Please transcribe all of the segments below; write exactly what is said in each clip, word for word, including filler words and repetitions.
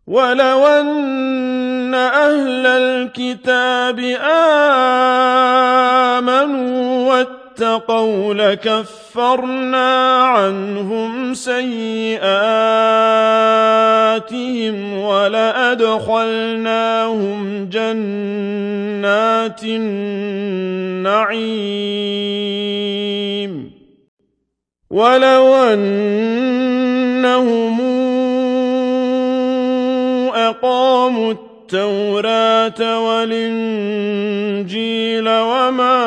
ولو أن أهل الكتاب آمنوا واتقوا لكفرنا عنهم سيئاتهم ولأدخلناهم جنات النعيم ولو أنهم أقاموا التوراة والإنجيل وما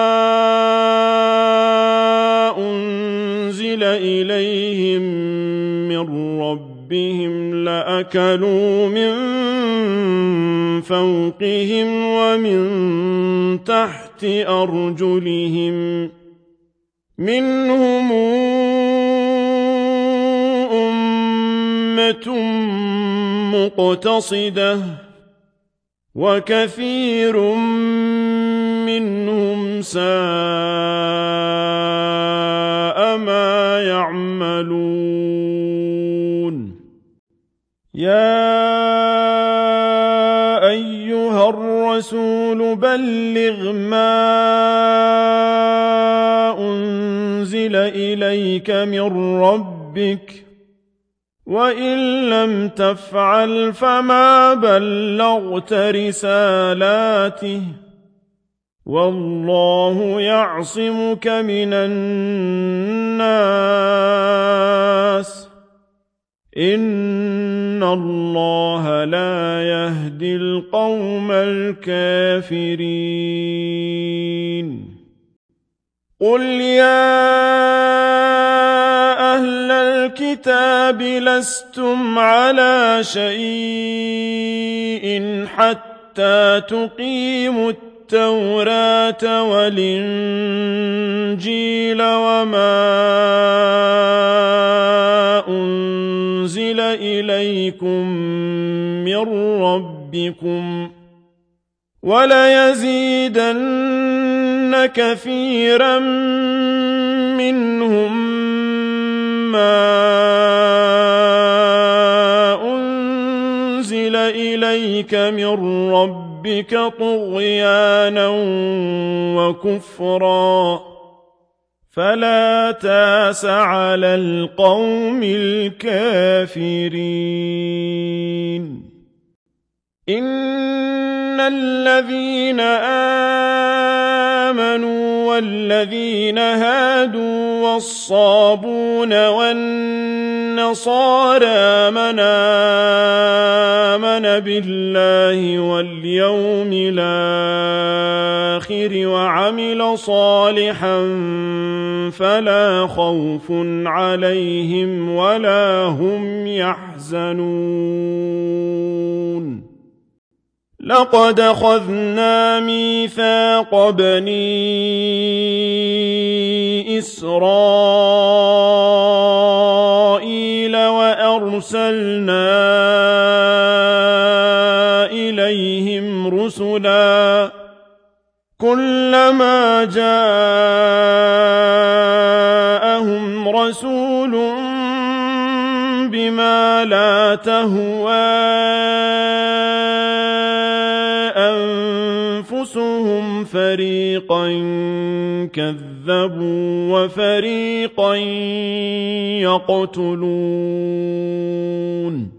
أنزل إليهم من ربهم لأكلوا من فوقهم ومن تحت أرجلهم منهم أمة مقتصدة وكثير منهم ساء ما يعملون يا أيها الرسول بلغ ما أنزل إليك من ربك وإن لم تفعل فما بلغت رسالاته والله يعصمك من الناس إن الله لا يهدي القوم الكافرين قل يا أهل الكتاب لستم على شيء حتى تقيموا التوراة والإنجيل وما أنزل إليكم من ربكم وليزيدن كثيرا منهم ما أنزل إليك من ربك طغيانا وكفرا فلا تأس على القوم الكافرين إن الذين آمنوا والذين هادوا والصابون والنصارى من آمن بالله واليوم الآخر وعمل صالحا فلا خوف عليهم ولا هم يحزنون لقد أخذنا ميثاق بني إسرائيل وأرسلنا إليهم رسلا كلما جاءهم رسول بما لا تهوى أنفسهم فريقا كذبوا وفريقا يقتلون